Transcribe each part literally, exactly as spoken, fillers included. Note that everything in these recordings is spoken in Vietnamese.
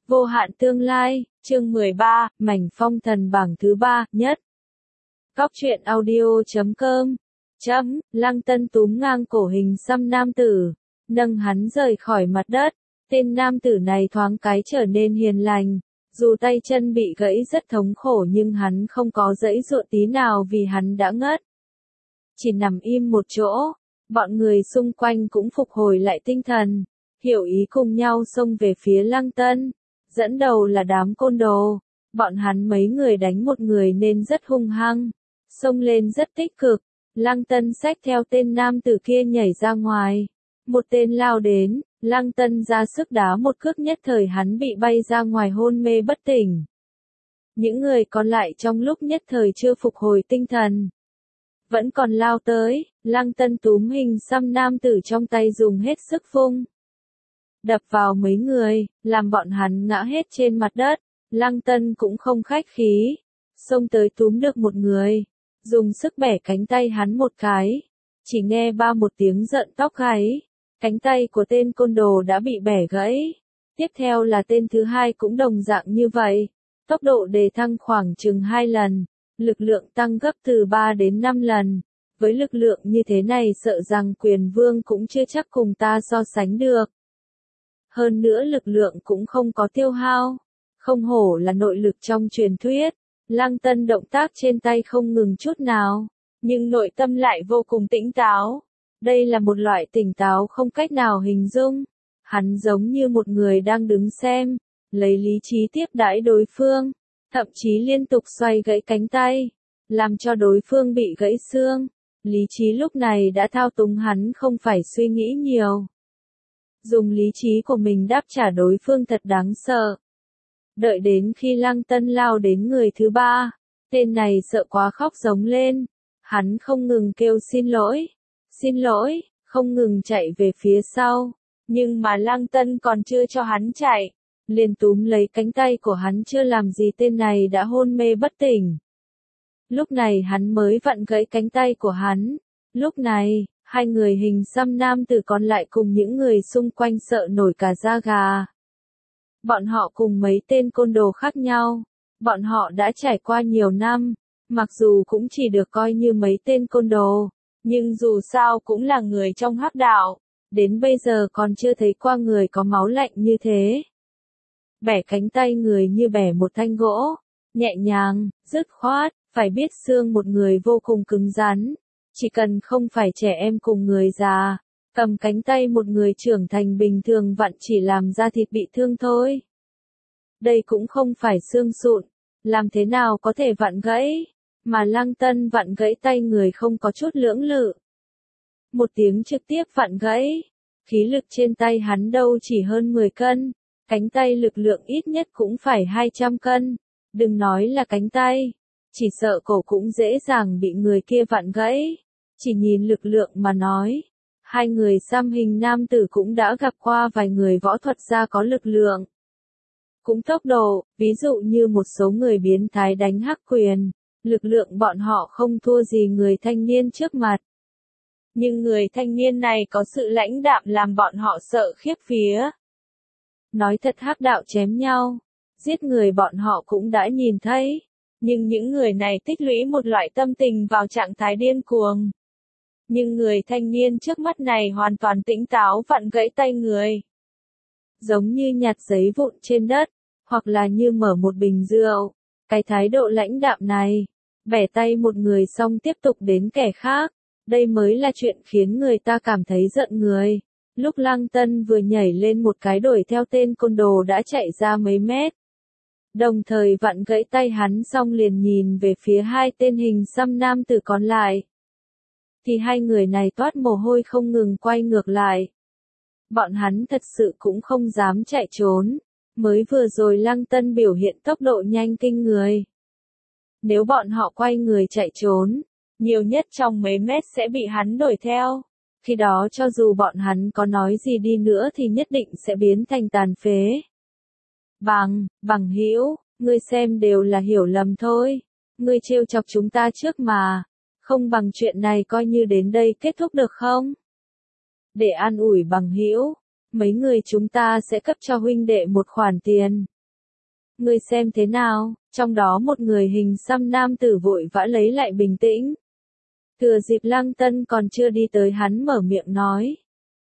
Vô hạn tương lai, chương mười ba, mảnh phong thần bảng thứ ba, nhất. Góc truyện audio chấm com. Chấm, Lăng Tân túm ngang cổ hình xăm nam tử, nâng hắn rời khỏi mặt đất. Tên nam tử này thoáng cái trở nên hiền lành, dù tay chân bị gãy rất thống khổ nhưng hắn không có giãy giụa tí nào vì hắn đã ngất. Chỉ nằm im một chỗ, bọn người xung quanh cũng phục hồi lại tinh thần, hiểu ý cùng nhau xông về phía Lăng Tân. Dẫn đầu là đám côn đồ, bọn hắn mấy người đánh một người nên rất hung hăng, xông lên rất tích cực. Lăng Tân xách theo tên nam tử kia nhảy ra ngoài, một tên lao đến, Lăng Tân ra sức đá một cước, nhất thời hắn bị bay ra ngoài hôn mê bất tỉnh. Những người còn lại trong lúc nhất thời chưa phục hồi tinh thần, vẫn còn lao tới, Lăng Tân túm hình xăm nam tử trong tay dùng hết sức vung, đập vào mấy người, làm bọn hắn ngã hết trên mặt đất. Lăng Tân cũng không khách khí, xông tới túm được một người, dùng sức bẻ cánh tay hắn một cái, chỉ nghe ba một tiếng giận tóc gáy, cánh tay của tên côn đồ đã bị bẻ gãy. Tiếp theo là tên thứ hai cũng đồng dạng như vậy, tốc độ đề thăng khoảng chừng hai lần, lực lượng tăng gấp từ ba đến năm lần. Với lực lượng như thế này sợ rằng Quyền Vương cũng chưa chắc cùng ta so sánh được. Hơn nữa lực lượng cũng không có tiêu hao, không hổ là nội lực trong truyền thuyết. Lăng Tân động tác trên tay không ngừng chút nào, nhưng nội tâm lại vô cùng tỉnh táo. Đây là một loại tỉnh táo không cách nào hình dung. Hắn giống như một người đang đứng xem, lấy lý trí tiếp đãi đối phương, thậm chí liên tục xoay gãy cánh tay, làm cho đối phương bị gãy xương. Lý trí lúc này đã thao túng hắn, không phải suy nghĩ nhiều, dùng lý trí của mình đáp trả đối phương thật đáng sợ. Đợi đến khi Lăng Tân lao đến người thứ ba, tên này sợ quá khóc giống lên, hắn không ngừng kêu xin lỗi, xin lỗi, không ngừng chạy về phía sau, nhưng mà Lăng Tân còn chưa cho hắn chạy, liền túm lấy cánh tay của hắn, chưa làm gì tên này đã hôn mê bất tỉnh. Lúc này hắn mới vặn gãy cánh tay của hắn. Lúc này, hai người hình xăm nam tử còn lại cùng những người xung quanh sợ nổi cả da gà. Bọn họ cùng mấy tên côn đồ khác nhau, bọn họ đã trải qua nhiều năm, mặc dù cũng chỉ được coi như mấy tên côn đồ, nhưng dù sao cũng là người trong hắc đạo, đến bây giờ còn chưa thấy qua người có máu lạnh như thế. Bẻ cánh tay người như bẻ một thanh gỗ, nhẹ nhàng, dứt khoát, phải biết xương một người vô cùng cứng rắn, chỉ cần không phải trẻ em cùng người già, cầm cánh tay một người trưởng thành bình thường vặn chỉ làm da thịt bị thương thôi. Đây cũng không phải xương sụn, làm thế nào có thể vặn gãy, mà Lăng Tân vặn gãy tay người không có chút lưỡng lự. Một tiếng trực tiếp vặn gãy, khí lực trên tay hắn đâu chỉ hơn mười cân, cánh tay lực lượng ít nhất cũng phải hai trăm cân, đừng nói là cánh tay, chỉ sợ cổ cũng dễ dàng bị người kia vặn gãy. Chỉ nhìn lực lượng mà nói, hai người xăm hình nam tử cũng đã gặp qua vài người võ thuật gia có lực lượng, cũng tốc độ, ví dụ như một số người biến thái đánh hắc quyền, lực lượng bọn họ không thua gì người thanh niên trước mặt. Nhưng người thanh niên này có sự lãnh đạm làm bọn họ sợ khiếp vía. Nói thật, hắc đạo chém nhau, giết người bọn họ cũng đã nhìn thấy, nhưng những người này tích lũy một loại tâm tình vào trạng thái điên cuồng. Nhưng người thanh niên trước mắt này hoàn toàn tỉnh táo, vặn gãy tay người, giống như nhặt giấy vụn trên đất, hoặc là như mở một bình rượu. Cái thái độ lãnh đạm này, bẻ tay một người xong tiếp tục đến kẻ khác, đây mới là chuyện khiến người ta cảm thấy giận người. Lúc Lăng Tân vừa nhảy lên một cái đuổi theo tên côn đồ đã chạy ra mấy mét, đồng thời vặn gãy tay hắn xong liền nhìn về phía hai tên hình xăm nam tử còn lại, thì hai người này toát mồ hôi không ngừng quay ngược lại. Bọn hắn thật sự cũng không dám chạy trốn, mới vừa rồi Lăng Tân biểu hiện tốc độ nhanh kinh người. Nếu bọn họ quay người chạy trốn, nhiều nhất trong mấy mét sẽ bị hắn đuổi theo. Khi đó cho dù bọn hắn có nói gì đi nữa thì nhất định sẽ biến thành tàn phế. Bằng, bằng hữu, ngươi xem đều là hiểu lầm thôi. Ngươi trêu chọc chúng ta trước mà. Không bằng chuyện này coi như đến đây kết thúc được không? Để an ủi bằng hữu, mấy người chúng ta sẽ cấp cho huynh đệ một khoản tiền. ngươi xem thế nào? Trong đó một người hình xăm nam tử vội vã lấy lại bình tĩnh. Thừa dịp Lăng Tân còn chưa đi tới hắn mở miệng nói.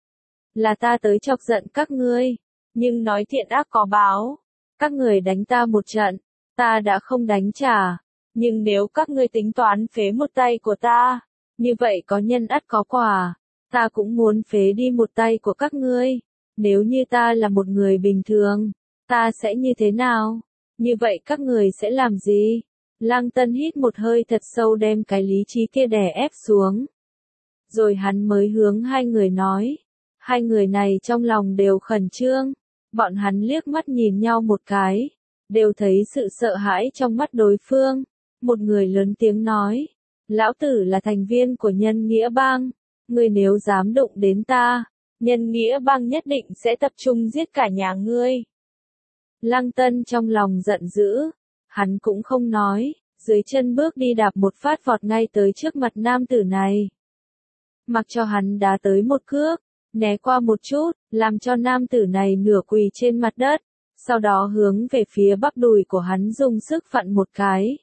Là ta tới chọc giận các ngươi, nhưng nói thiện ác có báo. Các người đánh ta một trận, ta đã không đánh trả. Nhưng nếu các ngươi tính toán phế một tay của ta, như vậy có nhân ắt có quả. Ta cũng muốn phế đi một tay của các ngươi. Nếu như ta là một người bình thường, ta sẽ như thế nào? Như vậy các người sẽ làm gì? Lăng Tân hít một hơi thật sâu đem cái lý trí kia đè ép xuống. Rồi hắn mới hướng hai người nói. Hai người này trong lòng đều khẩn trương. Bọn hắn liếc mắt nhìn nhau một cái. Đều thấy sự sợ hãi trong mắt đối phương. Một người lớn tiếng nói. Lão tử là thành viên của Nhân Nghĩa Bang. Ngươi nếu dám đụng đến ta, Nhân Nghĩa Bang nhất định sẽ tập trung giết cả nhà ngươi. Lăng Tân trong lòng giận dữ. Hắn cũng không nói. Dưới chân bước đi đạp một phát vọt ngay tới trước mặt nam tử này. Mặc cho hắn đá tới một cước, né qua một chút, làm cho nam tử này nửa quỳ trên mặt đất, sau đó hướng về phía bắp đùi của hắn dùng sức vặn một cái.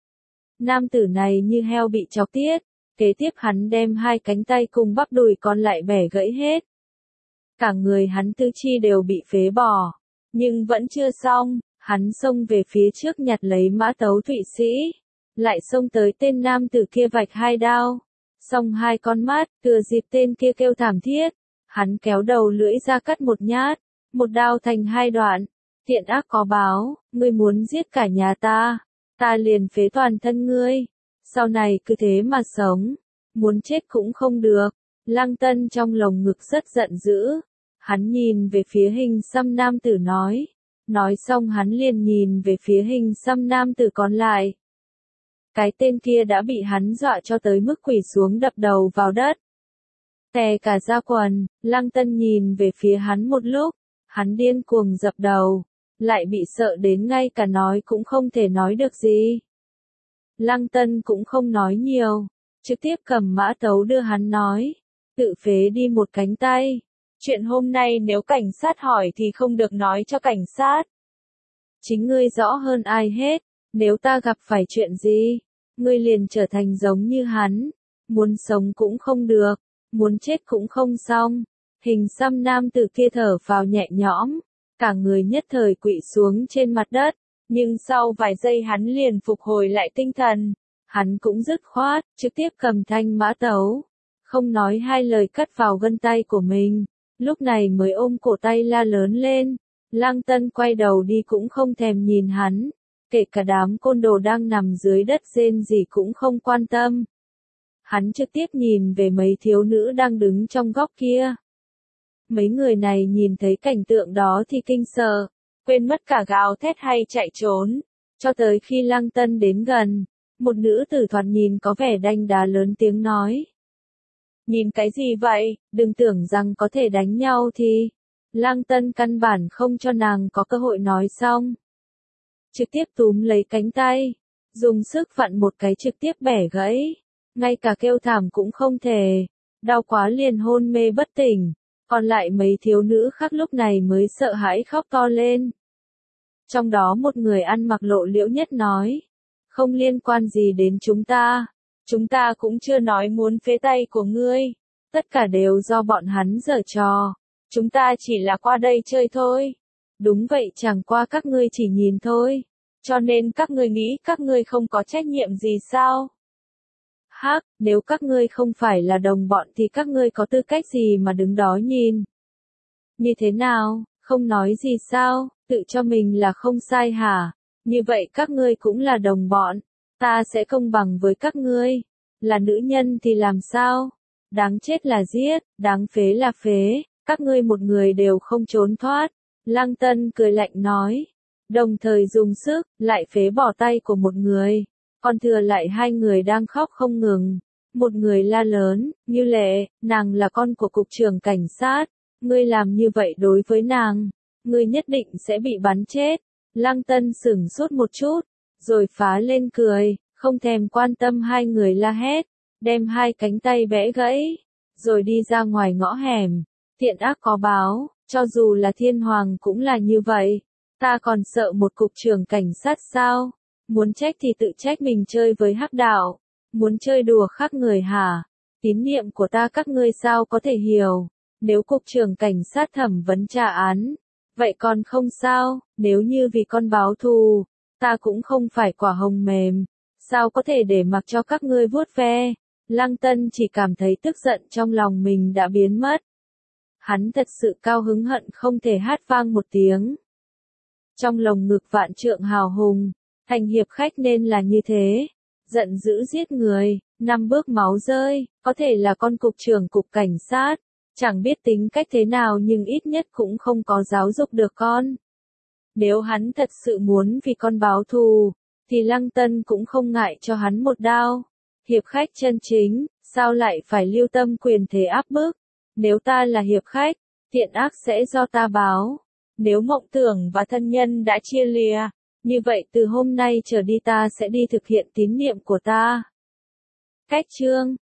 Nam tử này như heo bị chọc tiết, kế tiếp hắn đem hai cánh tay cùng bắp đùi còn lại bẻ gãy hết. Cả người hắn tứ chi đều bị phế bỏ, nhưng vẫn chưa xong. Hắn xông về phía trước nhặt lấy mã tấu Thụy Sĩ, lại xông tới tên nam tử kia vạch hai đao, xong hai con mắt, thừa dịp tên kia kêu thảm thiết, hắn kéo đầu lưỡi ra cắt một nhát, một đao thành hai đoạn. Thiện ác có báo, ngươi muốn giết cả nhà ta, ta liền phế toàn thân ngươi, sau này cứ thế mà sống, muốn chết cũng không được. Lăng Tân trong lồng ngực rất giận dữ, hắn nhìn về phía hình xăm nam tử nói. Nói xong hắn liền nhìn về phía hình xăm nam tử còn lại. Cái tên kia đã bị hắn dọa cho tới mức quỳ xuống đập đầu vào đất. Tè cả da quần, Lăng Tân nhìn về phía hắn một lúc, hắn điên cuồng dập đầu, lại bị sợ đến ngay cả nói cũng không thể nói được gì. Lăng Tân cũng không nói nhiều, trực tiếp cầm mã tấu đưa hắn nói, tự phế đi một cánh tay. Chuyện hôm nay nếu cảnh sát hỏi thì không được nói cho cảnh sát. Chính ngươi rõ hơn ai hết, nếu ta gặp phải chuyện gì, ngươi liền trở thành giống như hắn, muốn sống cũng không được, muốn chết cũng không xong. Hình xăm nam tử kia thở phào nhẹ nhõm, cả người nhất thời quỵ xuống trên mặt đất, nhưng sau vài giây hắn liền phục hồi lại tinh thần, hắn cũng dứt khoát, trực tiếp cầm thanh mã tấu, không nói hai lời cắt vào gân tay của mình. Lúc này mới ôm cổ tay la lớn lên. Lăng Tân quay đầu đi cũng không thèm nhìn hắn, kể cả đám côn đồ đang nằm dưới đất rên gì cũng không quan tâm. Hắn trực tiếp nhìn về mấy thiếu nữ đang đứng trong góc kia. Mấy người này nhìn thấy cảnh tượng đó thì kinh sợ, quên mất cả gào thét hay chạy trốn, cho tới khi Lăng Tân đến gần, một nữ tử thoạt nhìn có vẻ đanh đá lớn tiếng nói. Nhìn cái gì vậy, đừng tưởng rằng có thể đánh nhau thì. Lăng Tân căn bản không cho nàng có cơ hội nói xong. Trực tiếp túm lấy cánh tay, dùng sức vặn một cái trực tiếp bẻ gãy. Ngay cả kêu thảm cũng không thể, đau quá liền hôn mê bất tỉnh. Còn lại mấy thiếu nữ khác lúc này mới sợ hãi khóc to lên. Trong đó một người ăn mặc lộ liễu nhất nói, không liên quan gì đến chúng ta. Chúng ta cũng chưa nói muốn phế tay của ngươi, tất cả đều do bọn hắn giở trò, chúng ta chỉ là qua đây chơi thôi. Đúng vậy, chẳng qua các ngươi chỉ nhìn thôi, cho nên các ngươi nghĩ các ngươi không có trách nhiệm gì sao? Hắc, nếu các ngươi không phải là đồng bọn thì các ngươi có tư cách gì mà đứng đó nhìn? Như thế nào, không nói gì sao, tự cho mình là không sai hả? Như vậy các ngươi cũng là đồng bọn. Ta sẽ công bằng với các ngươi, là nữ nhân thì làm sao? Đáng chết là giết, đáng phế là phế, các ngươi một người đều không trốn thoát. Lăng Tân cười lạnh nói, đồng thời dùng sức, lại phế bỏ tay của một người, còn thừa lại hai người đang khóc không ngừng. Một người la lớn, Như Lệ, nàng là con của cục trưởng cảnh sát, ngươi làm như vậy đối với nàng, ngươi nhất định sẽ bị bắn chết. Lăng Tân sửng sốt một chút, rồi phá lên cười, không thèm quan tâm hai người la hét, đem hai cánh tay bẽ gãy, rồi đi ra ngoài ngõ hẻm. Thiện ác có báo, cho dù là thiên hoàng cũng là như vậy. Ta còn sợ một cục trưởng cảnh sát sao? Muốn trách thì tự trách mình chơi với hắc đạo. Muốn chơi đùa khác người hả? Tín niệm của ta các ngươi sao có thể hiểu? Nếu cục trưởng cảnh sát thẩm vấn trả án, vậy còn không sao, nếu như vì con báo thù, ta cũng không phải quả hồng mềm, sao có thể để mặc cho các ngươi vuốt ve. Lăng Tân chỉ cảm thấy tức giận trong lòng mình đã biến mất. Hắn thật sự cao hứng hận không thể hát vang một tiếng. Trong lồng ngực vạn trượng hào hùng, thành hiệp khách nên là như thế. Giận dữ giết người, năm bước máu rơi, có thể là con cục trưởng cục cảnh sát. Chẳng biết tính cách thế nào nhưng ít nhất cũng không có giáo dục được con. Nếu hắn thật sự muốn vì con báo thù, thì Lăng Tân cũng không ngại cho hắn một đao. Hiệp khách chân chính, sao lại phải lưu tâm quyền thế áp bức? Nếu ta là hiệp khách, thiện ác sẽ do ta báo. Nếu Mộng Tưởng và thân nhân đã chia lìa, như vậy từ hôm nay trở đi ta sẽ đi thực hiện tín niệm của ta. Cách chương